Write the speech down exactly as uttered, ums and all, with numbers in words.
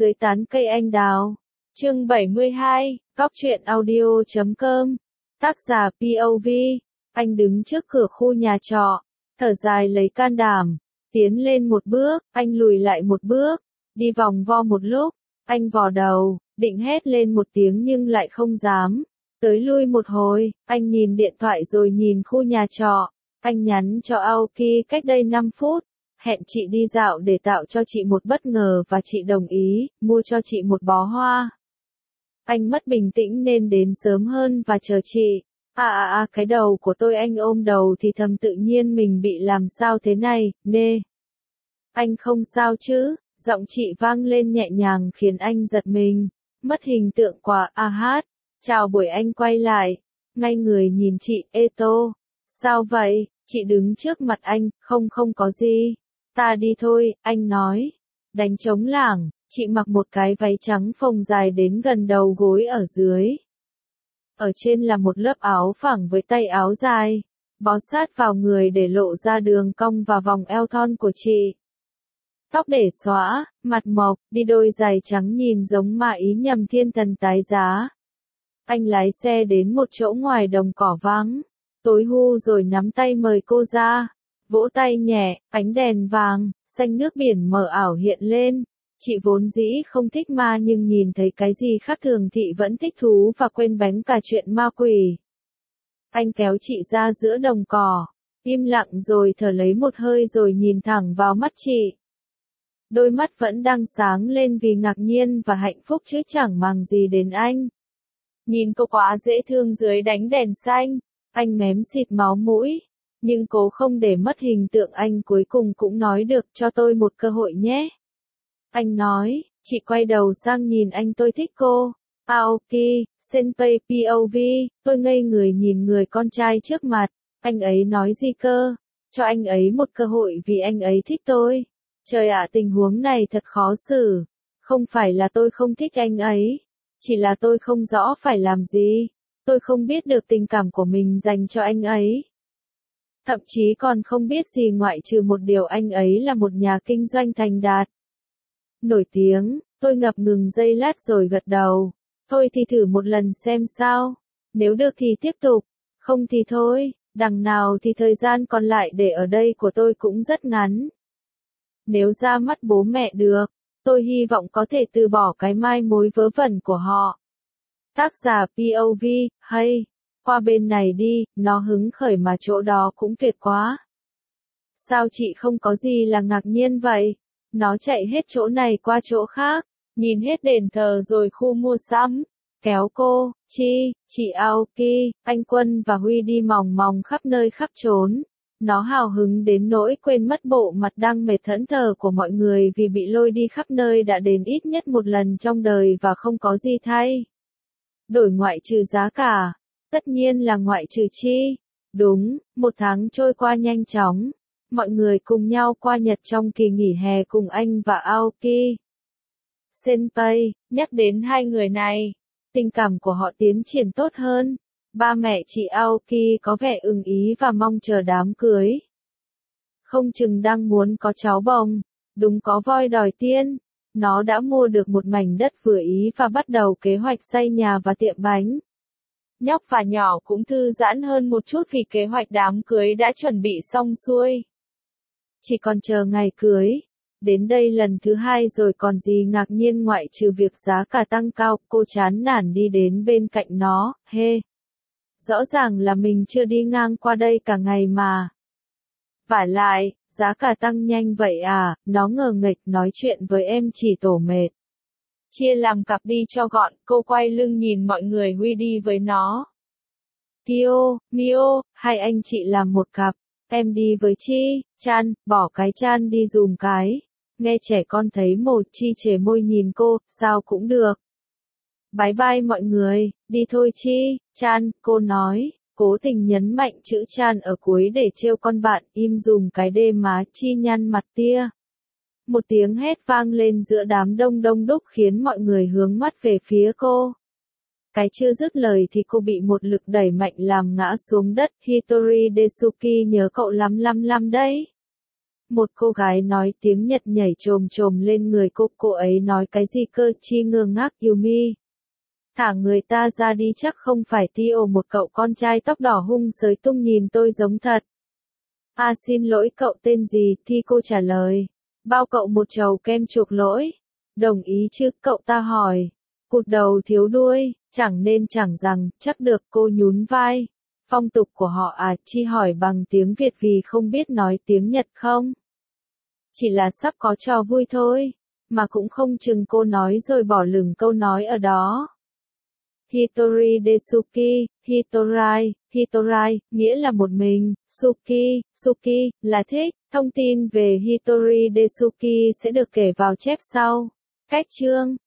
Dưới tán cây anh đào. Chương bảy mươi hai, Cóc truyện audio chấm com. Tác giả pê ô vê. Anh đứng trước cửa khu nhà trọ, thở dài lấy can đảm, tiến lên một bước, anh lùi lại một bước, đi vòng vo một lúc, anh vò đầu, định hét lên một tiếng nhưng lại không dám. Tới lui một hồi, anh nhìn điện thoại rồi nhìn khu nhà trọ, anh nhắn cho Aoki cách đây năm phút, hẹn chị đi dạo để tạo cho chị một bất ngờ và chị đồng ý, mua cho chị một bó hoa. Anh mất bình tĩnh nên đến sớm hơn và chờ chị. À à à cái đầu của tôi, anh ôm đầu thì thầm tự nhiên mình bị làm sao thế này, nê. Anh không sao chứ, giọng chị vang lên nhẹ nhàng khiến anh giật mình, mất hình tượng quá, a hát. Chào buổi, anh quay lại, ngay người nhìn chị, ê Tô. Sao vậy, chị đứng trước mặt anh, không không có gì. Ta đi thôi, anh nói. Đánh trống lảng, chị mặc một cái váy trắng phồng dài đến gần đầu gối ở dưới. Ở trên là một lớp áo phẳng với tay áo dài, bó sát vào người để lộ ra đường cong và vòng eo thon của chị. Tóc để xõa, mặt mộc, đi đôi giày trắng nhìn giống mà ý nhầm thiên thần tái giá. Anh lái xe đến một chỗ ngoài đồng cỏ vắng, tối hu rồi nắm tay mời cô ra, vỗ tay nhẹ, ánh đèn vàng, xanh nước biển mờ ảo hiện lên. Chị vốn dĩ không thích ma nhưng nhìn thấy cái gì khác thường thị vẫn thích thú và quên bánh cả chuyện ma quỷ. Anh kéo chị ra giữa đồng cỏ, im lặng rồi thở lấy một hơi rồi nhìn thẳng vào mắt chị. Đôi mắt vẫn đang sáng lên vì ngạc nhiên và hạnh phúc chứ chẳng màng gì đến anh. Nhìn cô quá dễ thương dưới đánh đèn xanh, anh mém xịt máu mũi, nhưng cố không để mất hình tượng anh cuối cùng cũng nói được cho tôi một cơ hội nhé. Anh nói, chị quay đầu sang nhìn anh, tôi thích cô. Aoki, Senpai pê ô vê, tôi ngây người nhìn người con trai trước mặt, anh ấy nói gì cơ? Cho anh ấy một cơ hội vì anh ấy thích tôi. Trời ạ, tình huống này thật khó xử. Không phải là tôi không thích anh ấy, chỉ là tôi không rõ phải làm gì. Tôi không biết được tình cảm của mình dành cho anh ấy. Thậm chí còn không biết gì ngoại trừ một điều, anh ấy là một nhà kinh doanh thành đạt. Nổi tiếng, tôi ngập ngừng giây lát rồi gật đầu. Thôi thì thử một lần xem sao. Nếu được thì tiếp tục, không thì thôi, đằng nào thì thời gian còn lại để ở đây của tôi cũng rất ngắn. Nếu ra mắt bố mẹ được, tôi hy vọng có thể từ bỏ cái mai mối vớ vẩn của họ. Tác giả pê ô vê, hay, qua bên này đi, nó hứng khởi mà chỗ đó cũng tuyệt quá. Sao chị không có gì là ngạc nhiên vậy? Nó chạy hết chỗ này qua chỗ khác, nhìn hết đền thờ rồi khu mua sắm, kéo cô, Chi, chị Aoki, anh Quân và Huy đi mòng mòng khắp nơi khắp chốn. Nó hào hứng đến nỗi quên mất bộ mặt đang mệt thẫn thờ của mọi người vì bị lôi đi khắp nơi đã đến ít nhất một lần trong đời và không có gì thay đổi ngoại trừ giá cả. Tất nhiên là ngoại trừ Chi. Đúng, một tháng trôi qua nhanh chóng. Mọi người cùng nhau qua Nhật trong kỳ nghỉ hè cùng anh và Aoki. Senpai, nhắc đến hai người này, tình cảm của họ tiến triển tốt hơn. Ba mẹ chị Aoki có vẻ ưng ý và mong chờ đám cưới. Không chừng đang muốn có cháu bồng, đúng có voi đòi tiên. Nó đã mua được một mảnh đất vừa ý và bắt đầu kế hoạch xây nhà và tiệm bánh. Nhóc và nhỏ cũng thư giãn hơn một chút vì kế hoạch đám cưới đã chuẩn bị xong xuôi. Chỉ còn chờ ngày cưới. Đến đây lần thứ hai rồi còn gì ngạc nhiên ngoại trừ việc giá cả tăng cao. Cô chán nản đi đến bên cạnh nó, hê. Rõ ràng là mình chưa đi ngang qua đây cả ngày mà. Vả lại, giá cả tăng nhanh vậy à, nó ngờ nghệch nói chuyện với em chỉ tổ mệt. Chia làm cặp đi cho gọn, cô quay lưng nhìn mọi người Huy đi với nó. Kyo, Mio, hai anh chị làm một cặp, em đi với Chi, Chan, bỏ cái Chan đi dùm cái. Nghe trẻ con thấy một Chi chề môi nhìn cô, sao cũng được. Bye bye mọi người, đi thôi Chi, Chan, cô nói, cố tình nhấn mạnh chữ Chan ở cuối để trêu con bạn, im dùm cái đê má. Chi nhăn mặt tia. Một tiếng hét vang lên giữa đám đông đông đúc khiến mọi người hướng mắt về phía cô. Cái chưa dứt lời thì cô bị một lực đẩy mạnh làm ngã xuống đất. Hitori Desuki, nhớ cậu lắm lắm lắm đấy. Một cô gái nói tiếng Nhật nhảy chồm chồm lên người cô, cô ấy nói cái gì cơ? Chi ngơ ngác. Yumi. Thả người ta ra đi, chắc không phải Tio. Một cậu con trai tóc đỏ hung giới tung nhìn tôi giống thật. À xin lỗi, cậu tên gì? Thi cô trả lời. Bao cậu một chầu kem chuộc lỗi. Đồng ý chứ? Cậu ta hỏi. Cụt đầu thiếu đuôi, chẳng nên chẳng rằng, chắc được. Cô nhún vai. Phong tục của họ à? Chi hỏi bằng tiếng Việt vì không biết nói tiếng Nhật không. Chỉ là sắp có trò vui thôi, mà cũng không chừng. Cô nói rồi bỏ lửng câu nói ở đó. Hitori desuki, hitorai, hitorai, nghĩa là một mình, suki, suki, là thích. Thông tin về Hitori desuki sẽ được kể vào chép sau. Cách chương